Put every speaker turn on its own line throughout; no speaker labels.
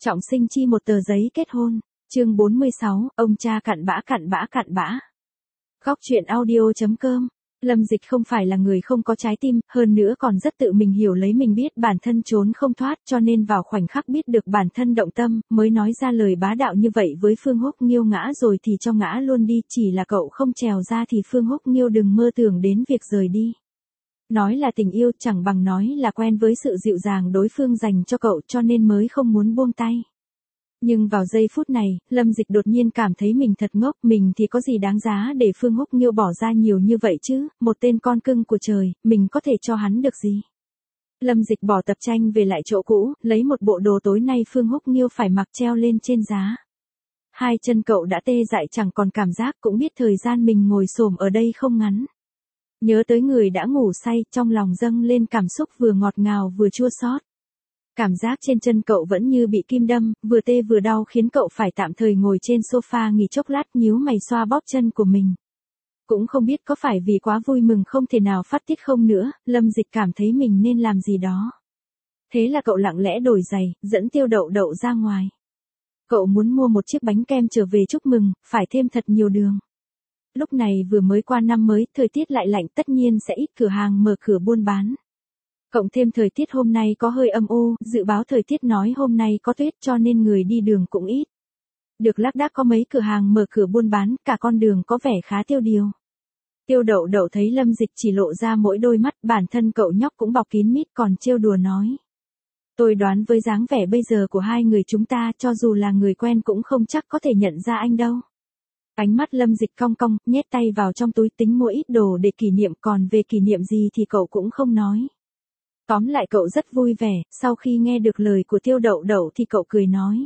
Trọng sinh chi một tờ giấy kết hôn, chương 46, ông cha cặn bã cặn bã cặn bã. Góc truyện audio.com. Lâm Dịch không phải là người không có trái tim, hơn nữa còn rất tự mình hiểu lấy mình biết bản thân trốn không thoát, cho nên vào khoảnh khắc biết được bản thân động tâm, mới nói ra lời bá đạo như vậy với Phương Húc Nghiêu, ngã rồi thì cho ngã luôn đi, chỉ là cậu không trèo ra thì Phương Húc Nghiêu đừng mơ tưởng đến việc rời đi. Nói là tình yêu chẳng bằng nói là quen với sự dịu dàng đối phương dành cho cậu, cho nên mới không muốn buông tay. Nhưng vào giây phút này, Lâm Dịch đột nhiên cảm thấy mình thật ngốc, mình thì có gì đáng giá để Phương Húc Nghiêu bỏ ra nhiều như vậy chứ, một tên con cưng của trời, mình có thể cho hắn được gì. Lâm Dịch bỏ tập tranh về lại chỗ cũ, lấy một bộ đồ tối nay Phương Húc Nghiêu phải mặc treo lên trên giá. Hai chân cậu đã tê dại chẳng còn cảm giác, cũng biết thời gian mình ngồi xổm ở đây không ngắn. Nhớ tới người đã ngủ say, trong lòng dâng lên cảm xúc vừa ngọt ngào vừa chua xót. Cảm giác trên chân cậu vẫn như bị kim đâm, vừa tê vừa đau khiến cậu phải tạm thời ngồi trên sofa nghỉ chốc lát, nhíu mày xoa bóp chân của mình. Cũng không biết có phải vì quá vui mừng không thể nào phát tiết không nữa, Lâm Dịch cảm thấy mình nên làm gì đó. Thế là cậu lặng lẽ đổi giày, dẫn Tiêu Đậu Đậu ra ngoài. Cậu muốn mua một chiếc bánh kem trở về chúc mừng, phải thêm thật nhiều đường. Lúc này vừa mới qua năm mới, thời tiết lại lạnh, tất nhiên sẽ ít cửa hàng mở cửa buôn bán. Cộng thêm thời tiết hôm nay có hơi âm u, dự báo thời tiết nói hôm nay có tuyết cho nên người đi đường cũng ít. Được lác đác có mấy cửa hàng mở cửa buôn bán, cả con đường có vẻ khá tiêu điều. Tiêu Đậu Đậu thấy Lâm Dịch chỉ lộ ra mỗi đôi mắt, bản thân cậu nhóc cũng bọc kín mít còn trêu đùa nói. Tôi đoán với dáng vẻ bây giờ của hai người chúng ta, cho dù là người quen cũng không chắc có thể nhận ra anh đâu. Ánh mắt Lâm Dịch cong cong, nhét tay vào trong túi tính mua ít đồ để kỷ niệm, còn về kỷ niệm gì thì cậu cũng không nói. Tóm lại cậu rất vui vẻ, sau khi nghe được lời của Tiêu Đậu Đậu thì cậu cười nói.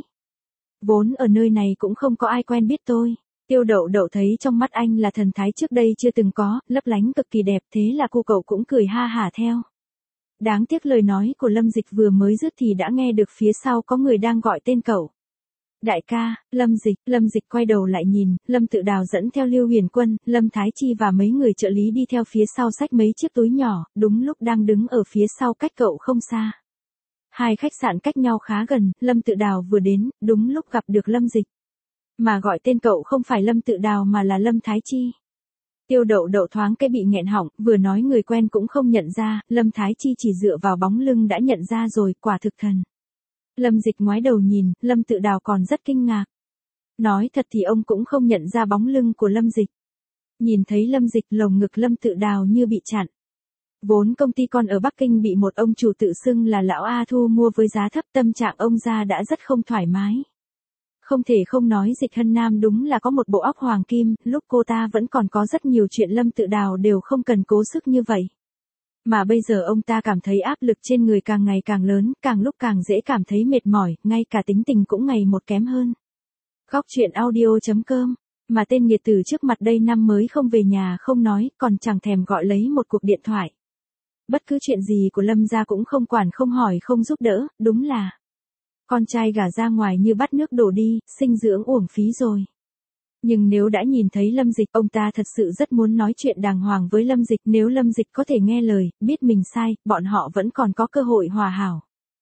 Vốn ở nơi này cũng không có ai quen biết tôi. Tiêu Đậu Đậu thấy trong mắt anh là thần thái trước đây chưa từng có, lấp lánh cực kỳ đẹp, thế là cô cậu cũng cười ha hả theo. Đáng tiếc lời nói của Lâm Dịch vừa mới dứt thì đã nghe được phía sau có người đang gọi tên cậu. Đại ca, Lâm Dịch quay đầu lại nhìn, Lâm Tự Đào dẫn theo Lưu Huyền Quân, Lâm Thái Chi và mấy người trợ lý đi theo phía sau xách mấy chiếc túi nhỏ, đúng lúc đang đứng ở phía sau cách cậu không xa. Hai khách sạn cách nhau khá gần, Lâm Tự Đào vừa đến, đúng lúc gặp được Lâm Dịch. Mà gọi tên cậu không phải Lâm Tự Đào mà là Lâm Thái Chi. Tiêu Đậu Đậu thoáng cái bị nghẹn họng, vừa nói người quen cũng không nhận ra, Lâm Thái Chi chỉ dựa vào bóng lưng đã nhận ra rồi, quả thực thần. Lâm Dịch ngoái đầu nhìn, Lâm Tự Đào còn rất kinh ngạc. Nói thật thì ông cũng không nhận ra bóng lưng của Lâm Dịch. Nhìn thấy Lâm Dịch, lồng ngực Lâm Tự Đào như bị chặn. Vốn công ty con ở Bắc Kinh bị một ông chủ tự xưng là lão A thu mua với giá thấp, tâm trạng ông ra đã rất không thoải mái. Không thể không nói Dịch Hân Nam đúng là có một bộ óc hoàng kim, lúc cô ta vẫn còn có rất nhiều chuyện Lâm Tự Đào đều không cần cố sức như vậy. Mà bây giờ ông ta cảm thấy áp lực trên người càng ngày càng lớn, càng lúc càng dễ cảm thấy mệt mỏi, ngay cả tính tình cũng ngày một kém hơn. Góc truyện audio.com. Mà tên nghiệt tử trước mặt đây năm mới không về nhà không nói, còn chẳng thèm gọi lấy một cuộc điện thoại. Bất cứ chuyện gì của Lâm gia cũng không quản không hỏi không giúp đỡ, đúng là con trai gả ra ngoài như bắt nước đổ đi, sinh dưỡng uổng phí rồi. Nhưng nếu đã nhìn thấy Lâm Dịch, ông ta thật sự rất muốn nói chuyện đàng hoàng với Lâm Dịch, nếu Lâm Dịch có thể nghe lời, biết mình sai, bọn họ vẫn còn có cơ hội hòa hảo.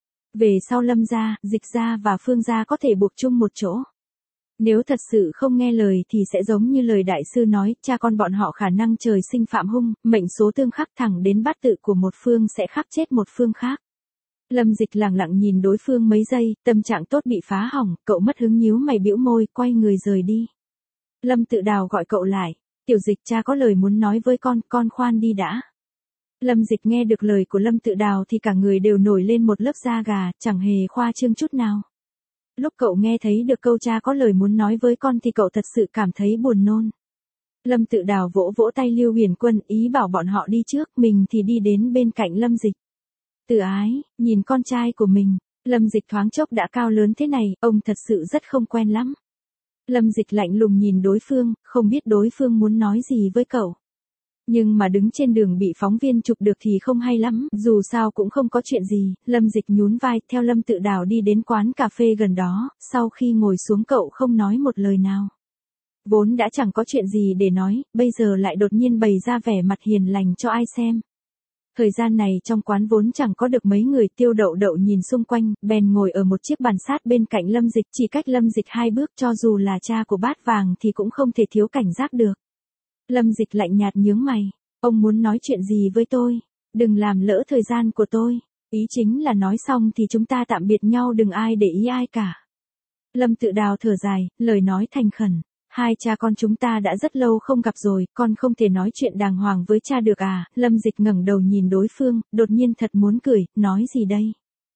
Về sau Lâm gia, Dịch gia và Phương gia có thể buộc chung một chỗ. Nếu thật sự không nghe lời thì sẽ giống như lời đại sư nói, cha con bọn họ khả năng trời sinh phạm hung, mệnh số tương khắc, thẳng đến bát tự của một phương sẽ khắc chết một phương khác. Lâm Dịch lặng lặng nhìn đối phương mấy giây, tâm trạng tốt bị phá hỏng, cậu mất hứng nhíu mày bĩu môi, quay người rời đi. Lâm Tự Đào gọi cậu lại. Tiểu Dịch, cha có lời muốn nói với con khoan đi đã. Lâm Dịch nghe được lời của Lâm Tự Đào thì cả người đều nổi lên một lớp da gà, chẳng hề khoa trương chút nào. Lúc cậu nghe thấy được câu cha có lời muốn nói với con thì cậu thật sự cảm thấy buồn nôn. Lâm Tự Đào vỗ vỗ tay Lưu Huyền Quân, ý bảo bọn họ đi trước, mình thì đi đến bên cạnh Lâm Dịch. Tự ái, nhìn con trai của mình, Lâm Dịch thoáng chốc đã cao lớn thế này, ông thật sự rất không quen lắm. Lâm Dịch lạnh lùng nhìn đối phương, không biết đối phương muốn nói gì với cậu. Nhưng mà đứng trên đường bị phóng viên chụp được thì không hay lắm, dù sao cũng không có chuyện gì, Lâm Dịch nhún vai, theo Lâm Tự Đào đi đến quán cà phê gần đó, sau khi ngồi xuống cậu không nói một lời nào. Vốn đã chẳng có chuyện gì để nói, bây giờ lại đột nhiên bày ra vẻ mặt hiền lành cho ai xem. Thời gian này trong quán vốn chẳng có được mấy người, Tiêu Đậu Đậu nhìn xung quanh, bèn ngồi ở một chiếc bàn sát bên cạnh Lâm Dịch, chỉ cách Lâm Dịch 2 bước, cho dù là cha của Bát Vàng thì cũng không thể thiếu cảnh giác được. Lâm Dịch lạnh nhạt nhướng mày, ông muốn nói chuyện gì với tôi? Đừng làm lỡ thời gian của tôi. Ý chính là nói xong thì chúng ta tạm biệt nhau, đừng ai để ý ai cả. Lâm Tự Đào thở dài, lời nói thành khẩn. Hai cha con chúng ta đã rất lâu không gặp rồi, con không thể nói chuyện đàng hoàng với cha được à? Lâm Dịch ngẩng đầu nhìn đối phương, đột nhiên thật muốn cười, nói gì đây?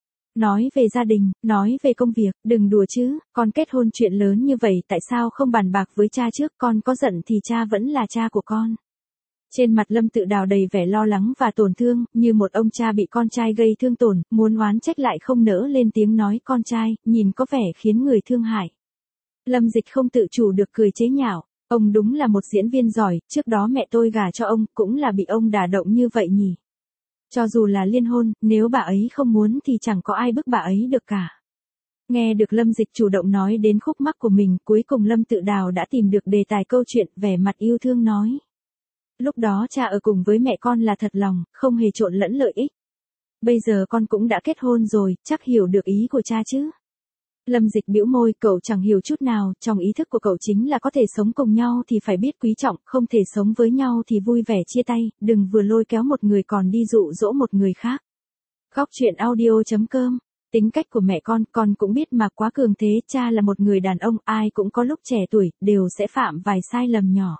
Nói về gia đình, nói về công việc, đừng đùa chứ, con kết hôn chuyện lớn như vậy tại sao không bàn bạc với cha trước, con có giận thì cha vẫn là cha của con. Trên mặt Lâm Tự Đào đầy vẻ lo lắng và tổn thương, như một ông cha bị con trai gây thương tổn, muốn oán trách lại không nỡ lên tiếng nói con trai, nhìn có vẻ khiến người thương hại. Lâm Dịch không tự chủ được cười chế nhạo, ông đúng là một diễn viên giỏi, trước đó mẹ tôi gả cho ông, cũng là bị ông đả động như vậy nhỉ. Cho dù là liên hôn, nếu bà ấy không muốn thì chẳng có ai bức bà ấy được cả. Nghe được Lâm Dịch chủ động nói đến khúc mắc của mình, cuối cùng Lâm Tự Đào đã tìm được đề tài câu chuyện, vẻ mặt yêu thương nói. Lúc đó cha ở cùng với mẹ con là thật lòng, không hề trộn lẫn lợi ích. Bây giờ con cũng đã kết hôn rồi, chắc hiểu được ý của cha chứ. Lâm Dịch bĩu môi, cậu chẳng hiểu chút nào, trong ý thức của cậu chính là có thể sống cùng nhau thì phải biết quý trọng, không thể sống với nhau thì vui vẻ chia tay, đừng vừa lôi kéo một người còn đi dụ dỗ một người khác. Góc truyện audio.com. Tính cách của mẹ con cũng biết mà, quá cường thế, cha là một người đàn ông, ai cũng có lúc trẻ tuổi, đều sẽ phạm vài sai lầm nhỏ.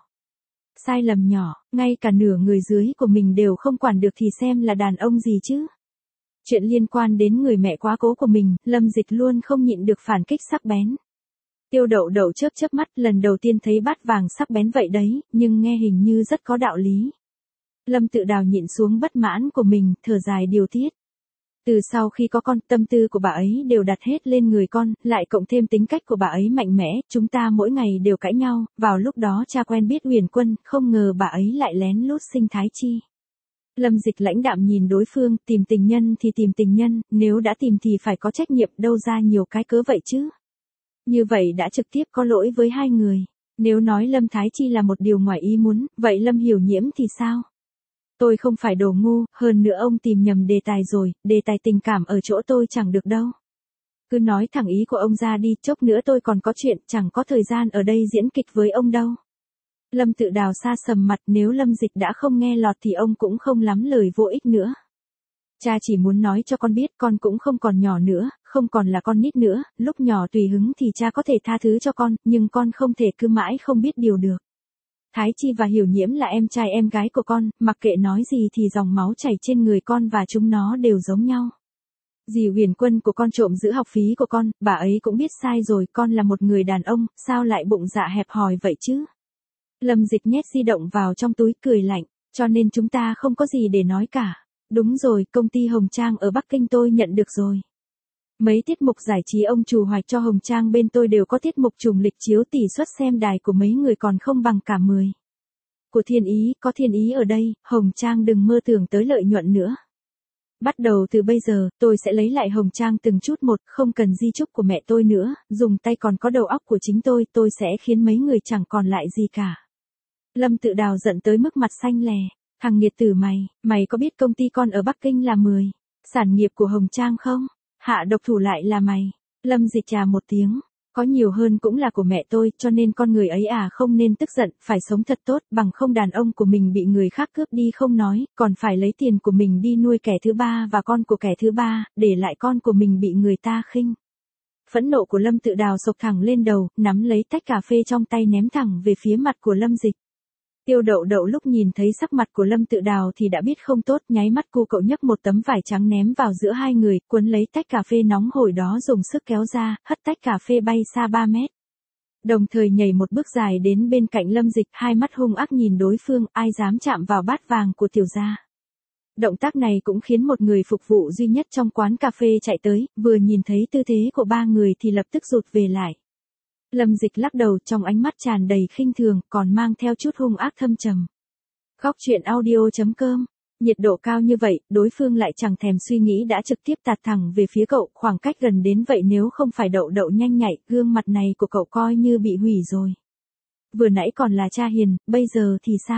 Sai lầm nhỏ, ngay cả nửa người dưới của mình đều không quản được thì xem là đàn ông gì chứ. Chuyện liên quan đến người mẹ quá cố của mình, Lâm Dịch luôn không nhịn được phản kích sắc bén. Tiêu Đậu Đậu chớp chớp mắt, lần đầu tiên thấy Bát Vàng sắc bén vậy đấy, nhưng nghe hình như rất có đạo lý. Lâm Tự Đào nhịn xuống bất mãn của mình, thở dài điều tiết. Từ sau khi có con, tâm tư của bà ấy đều đặt hết lên người con, lại cộng thêm tính cách của bà ấy mạnh mẽ, chúng ta mỗi ngày đều cãi nhau, vào lúc đó cha quen biết Huyền Quân, không ngờ bà ấy lại lén lút sinh Thái Chi. Lâm Dịch lãnh đạm nhìn đối phương, tìm tình nhân thì tìm tình nhân, nếu đã tìm thì phải có trách nhiệm, đâu ra nhiều cái cớ vậy chứ. Như vậy đã trực tiếp có lỗi với hai người. Nếu nói Lâm Thái Chi là một điều ngoài ý muốn, vậy Lâm Hiểu Nhiễm thì sao? Tôi không phải đồ ngu, hơn nữa ông tìm nhầm đề tài rồi, đề tài tình cảm ở chỗ tôi chẳng được đâu. Cứ nói thẳng ý của ông ra đi, chốc nữa tôi còn có chuyện, chẳng có thời gian ở đây diễn kịch với ông đâu. Lâm Tự Đào xa sầm mặt, nếu Lâm Dịch đã không nghe lọt thì ông cũng không lắm lời vô ích nữa. Cha chỉ muốn nói cho con biết con cũng không còn nhỏ nữa, không còn là con nít nữa, lúc nhỏ tùy hứng thì cha có thể tha thứ cho con, nhưng con không thể cứ mãi không biết điều được. Thái Chi và Hiểu Nhiễm là em trai em gái của con, mặc kệ nói gì thì dòng máu chảy trên người con và chúng nó đều giống nhau. Dì Huyền Quân của con trộm giữ học phí của con, bà ấy cũng biết sai rồi, con là một người đàn ông, sao lại bụng dạ hẹp hòi vậy chứ? Lâm Dịch nhét di động vào trong túi cười lạnh, cho nên chúng ta không có gì để nói cả. Đúng rồi, công ty Hồng Trang ở Bắc Kinh tôi nhận được rồi. Mấy tiết mục giải trí ông chủ hoạch cho Hồng Trang bên tôi đều có tiết mục trùng lịch chiếu, tỷ suất xem đài của mấy người còn không bằng cả 10. Của Thiên Ý, có Thiên Ý ở đây, Hồng Trang đừng mơ tưởng tới lợi nhuận nữa. Bắt đầu từ bây giờ, tôi sẽ lấy lại Hồng Trang từng chút một, không cần di chúc của mẹ tôi nữa, dùng tay còn có đầu óc của chính tôi sẽ khiến mấy người chẳng còn lại gì cả. Lâm Tự Đào giận tới mức mặt xanh lè, thằng nghiệt tử mày có biết công ty con ở Bắc Kinh là 10 sản nghiệp của Hồng Trang không? Hạ độc thủ lại là mày. Lâm Dịch chà một tiếng, có nhiều hơn cũng là của mẹ tôi, cho nên con người ấy không nên tức giận, phải sống thật tốt, bằng không đàn ông của mình bị người khác cướp đi không nói, còn phải lấy tiền của mình đi nuôi kẻ thứ ba và con của kẻ thứ ba, để lại con của mình bị người ta khinh. Phẫn nộ của Lâm Tự Đào sộc thẳng lên đầu, nắm lấy tách cà phê trong tay ném thẳng về phía mặt của Lâm Dịch. Tiêu Đậu Đậu lúc nhìn thấy sắc mặt của Lâm Tự Đào thì đã biết không tốt, nháy mắt cu cậu nhấc một tấm vải trắng ném vào giữa hai người, cuốn lấy tách cà phê nóng hổi đó dùng sức kéo ra, hất tách cà phê bay xa 3 mét. Đồng thời nhảy một bước dài đến bên cạnh Lâm Dịch, hai mắt hung ác nhìn đối phương, ai dám chạm vào bát vàng của tiểu gia. Động tác này cũng khiến một người phục vụ duy nhất trong quán cà phê chạy tới, vừa nhìn thấy tư thế của ba người thì lập tức rụt về lại. Lâm Dịch lắc đầu, trong ánh mắt tràn đầy khinh thường, còn mang theo chút hung ác thâm trầm. Góc truyện audio.com. Nhiệt độ cao như vậy, đối phương lại chẳng thèm suy nghĩ đã trực tiếp tạt thẳng về phía cậu, khoảng cách gần đến vậy nếu không phải Đậu Đậu nhanh nhạy, gương mặt này của cậu coi như bị hủy rồi. Vừa nãy còn là cha hiền, bây giờ thì sao?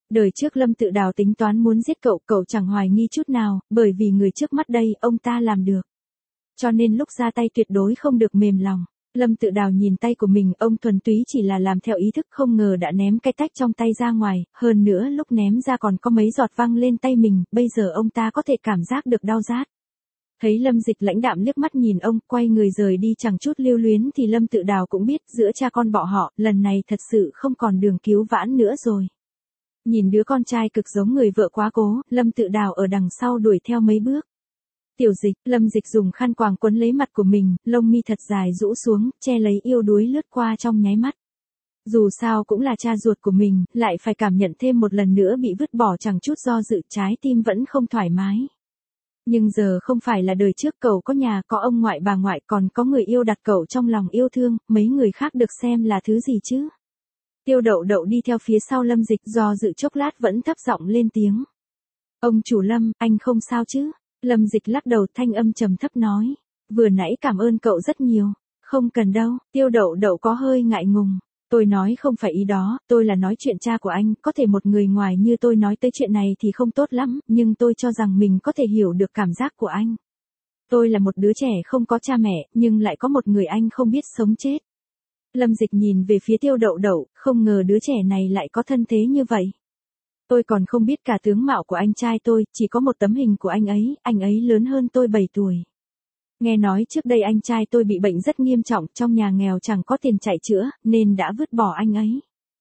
Đời trước Lâm Tự Đào tính toán muốn giết cậu, cậu chẳng hoài nghi chút nào, bởi vì người trước mắt đây, ông ta làm được. Cho nên lúc ra tay tuyệt đối không được mềm lòng. Lâm Tự Đào nhìn tay của mình, ông thuần túy chỉ là làm theo ý thức, không ngờ đã ném cái tách trong tay ra ngoài, hơn nữa lúc ném ra còn có mấy giọt văng lên tay mình, bây giờ ông ta có thể cảm giác được đau rát. Thấy Lâm Dịch lãnh đạm liếc mắt nhìn ông, quay người rời đi chẳng chút lưu luyến thì Lâm Tự Đào cũng biết giữa cha con bọn họ, lần này thật sự không còn đường cứu vãn nữa rồi. Nhìn đứa con trai cực giống người vợ quá cố, Lâm Tự Đào ở đằng sau đuổi theo mấy bước. Tiểu Dịch, Lâm Dịch dùng khăn quàng quấn lấy mặt của mình, lông mi thật dài rũ xuống, che lấy yêu đuối lướt qua trong nháy mắt. Dù sao cũng là cha ruột của mình, lại phải cảm nhận thêm một lần nữa bị vứt bỏ chẳng chút do dự, trái tim vẫn không thoải mái. Nhưng giờ không phải là đời trước, cậu có nhà, có ông ngoại bà ngoại, còn có người yêu đặt cậu trong lòng yêu thương, mấy người khác được xem là thứ gì chứ? Tiêu Đậu Đậu đi theo phía sau Lâm Dịch, do dự chốc lát vẫn thấp giọng lên tiếng. Ông chủ Lâm, anh không sao chứ? Lâm Dịch lắc đầu, thanh âm trầm thấp nói. Vừa nãy cảm ơn cậu rất nhiều. Không cần đâu, Tiêu Đậu Đậu có hơi ngại ngùng. Tôi nói không phải ý đó, tôi là nói chuyện cha của anh, có thể một người ngoài như tôi nói tới chuyện này thì không tốt lắm, nhưng tôi cho rằng mình có thể hiểu được cảm giác của anh. Tôi là một đứa trẻ không có cha mẹ, nhưng lại có một người anh không biết sống chết. Lâm Dịch nhìn về phía Tiêu Đậu Đậu, không ngờ đứa trẻ này lại có thân thế như vậy. Tôi còn không biết cả tướng mạo của anh trai tôi, chỉ có một tấm hình của anh ấy lớn hơn tôi 7 tuổi. Nghe nói trước đây anh trai tôi bị bệnh rất nghiêm trọng, trong nhà nghèo chẳng có tiền chạy chữa, nên đã vứt bỏ anh ấy.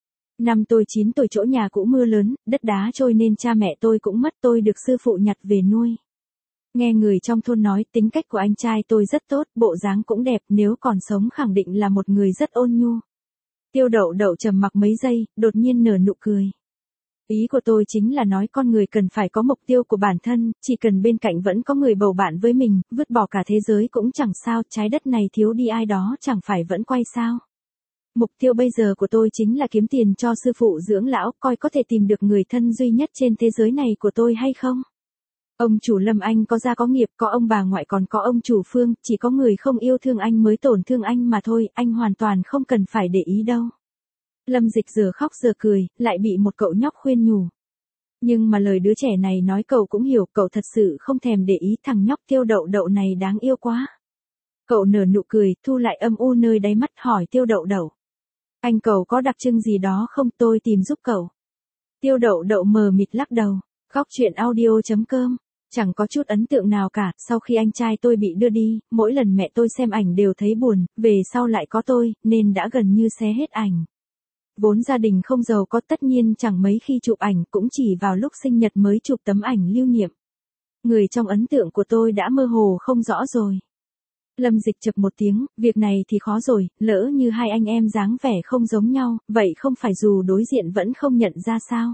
Năm tôi 9 tuổi chỗ nhà cũ mưa lớn, đất đá trôi nên cha mẹ tôi cũng mất, tôi được sư phụ nhặt về nuôi. Nghe người trong thôn nói tính cách của anh trai tôi rất tốt, bộ dáng cũng đẹp, nếu còn sống khẳng định là một người rất ôn nhu. Tiêu Đậu Đậu trầm mặc mấy giây, đột nhiên nở nụ cười. Ý của tôi chính là nói con người cần phải có mục tiêu của bản thân, chỉ cần bên cạnh vẫn có người bầu bạn với mình, vứt bỏ cả thế giới cũng chẳng sao, trái đất này thiếu đi ai đó chẳng phải vẫn quay sao. Mục tiêu bây giờ của tôi chính là kiếm tiền cho sư phụ dưỡng lão, coi có thể tìm được người thân duy nhất trên thế giới này của tôi hay không. Ông chủ Lâm anh có gia có nghiệp, có ông bà ngoại còn có ông chủ Phương, chỉ có người không yêu thương anh mới tổn thương anh mà thôi, anh hoàn toàn không cần phải để ý đâu. Lâm Dịch giờ khóc giờ cười, lại bị một cậu nhóc khuyên nhủ. Nhưng mà lời đứa trẻ này nói cậu cũng hiểu, cậu thật sự không thèm để ý, thằng nhóc Tiêu Đậu Đậu này đáng yêu quá. Cậu nở nụ cười, thu lại âm u nơi đáy mắt, hỏi Tiêu Đậu Đậu. Anh cậu có đặc trưng gì đó không, tôi tìm giúp cậu. Tiêu Đậu Đậu mờ mịt lắc đầu. Góc chuyện audio.com. Chẳng có chút ấn tượng nào cả, sau khi anh trai tôi bị đưa đi, mỗi lần mẹ tôi xem ảnh đều thấy buồn, về sau lại có tôi, nên đã gần như xé hết ảnh. Vốn gia đình không giàu có, tất nhiên chẳng mấy khi chụp ảnh, cũng chỉ vào lúc sinh nhật mới chụp tấm ảnh lưu niệm. Người trong ấn tượng của tôi đã mơ hồ không rõ rồi. Lâm Dịch chập một tiếng, việc này thì khó rồi, lỡ như hai anh em dáng vẻ không giống nhau, vậy không phải dù đối diện vẫn không nhận ra sao?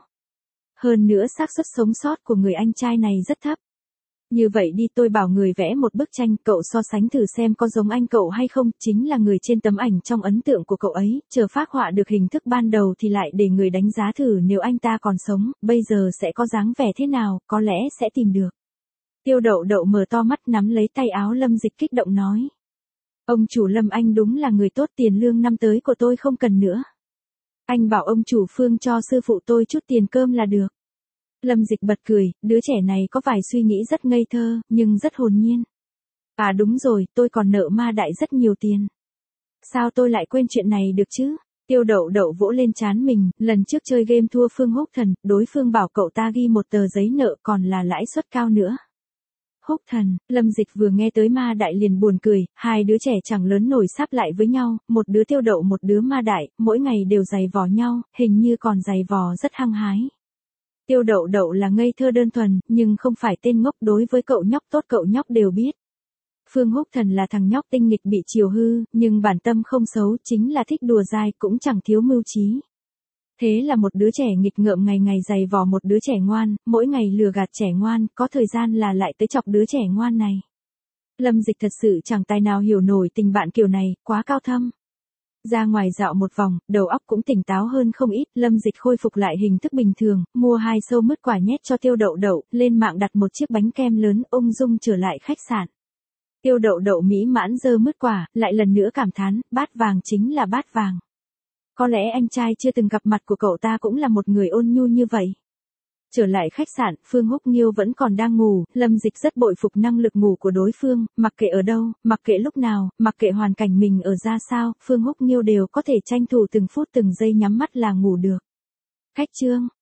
Hơn nữa xác suất sống sót của người anh trai này rất thấp. Như vậy đi, tôi bảo người vẽ một bức tranh, cậu so sánh thử xem có giống anh cậu hay không, chính là người trên tấm ảnh trong ấn tượng của cậu ấy, chờ phác họa được hình thức ban đầu thì lại để người đánh giá thử nếu anh ta còn sống, bây giờ sẽ có dáng vẻ thế nào, có lẽ sẽ tìm được. Tiêu Đậu Đậu mở to mắt nắm lấy tay áo Lâm Dịch kích động nói. Ông chủ Lâm anh đúng là người tốt, tiền lương năm tới của tôi không cần nữa. Anh bảo ông chủ Phương cho sư phụ tôi chút tiền cơm là được. Lâm Dịch bật cười, đứa trẻ này có vài suy nghĩ rất ngây thơ, nhưng rất hồn nhiên. À đúng rồi, tôi còn nợ Ma Đại rất nhiều tiền. Sao tôi lại quên chuyện này được chứ? Tiêu Đậu Đậu vỗ lên trán mình, lần trước chơi game thua Phương Húc Thần, đối phương bảo cậu ta ghi một tờ giấy nợ còn là lãi suất cao nữa. Húc Thần, Lâm Dịch vừa nghe tới Ma Đại liền buồn cười, hai đứa trẻ chẳng lớn nổi sáp lại với nhau, một đứa Tiêu Đậu một đứa Ma Đại, mỗi ngày đều giày vò nhau, hình như còn giày vò rất hăng hái. Tiêu Đậu Đậu là ngây thơ đơn thuần, nhưng không phải tên ngốc, đối với cậu nhóc tốt cậu nhóc đều biết. Phương Húc Thần là thằng nhóc tinh nghịch bị chiều hư, nhưng bản tâm không xấu, chính là thích đùa dai, cũng chẳng thiếu mưu trí. Thế là một đứa trẻ nghịch ngợm ngày ngày giày vò một đứa trẻ ngoan, mỗi ngày lừa gạt trẻ ngoan, có thời gian là lại tới chọc đứa trẻ ngoan này. Lâm Dịch thật sự chẳng tài nào hiểu nổi tình bạn kiểu này, quá cao thâm. Ra ngoài dạo một vòng, đầu óc cũng tỉnh táo hơn không ít, Lâm Dịch khôi phục lại hình thức bình thường, mua 2 xâu mứt quả nhét cho Tiêu Đậu Đậu, lên mạng đặt một chiếc bánh kem lớn, ung dung trở lại khách sạn. Tiêu Đậu Đậu mỹ mãn giơ mứt quả, lại lần nữa cảm thán, bát vàng chính là bát vàng. Có lẽ anh trai chưa từng gặp mặt của cậu ta cũng là một người ôn nhu như vậy. Trở lại khách sạn, Phương Húc Nghiêu vẫn còn đang ngủ, Lâm Dịch rất bội phục năng lực ngủ của đối phương, mặc kệ ở đâu, mặc kệ lúc nào, mặc kệ hoàn cảnh mình ở ra sao, Phương Húc Nghiêu đều có thể tranh thủ từng phút từng giây nhắm mắt là ngủ được. Khách Trương,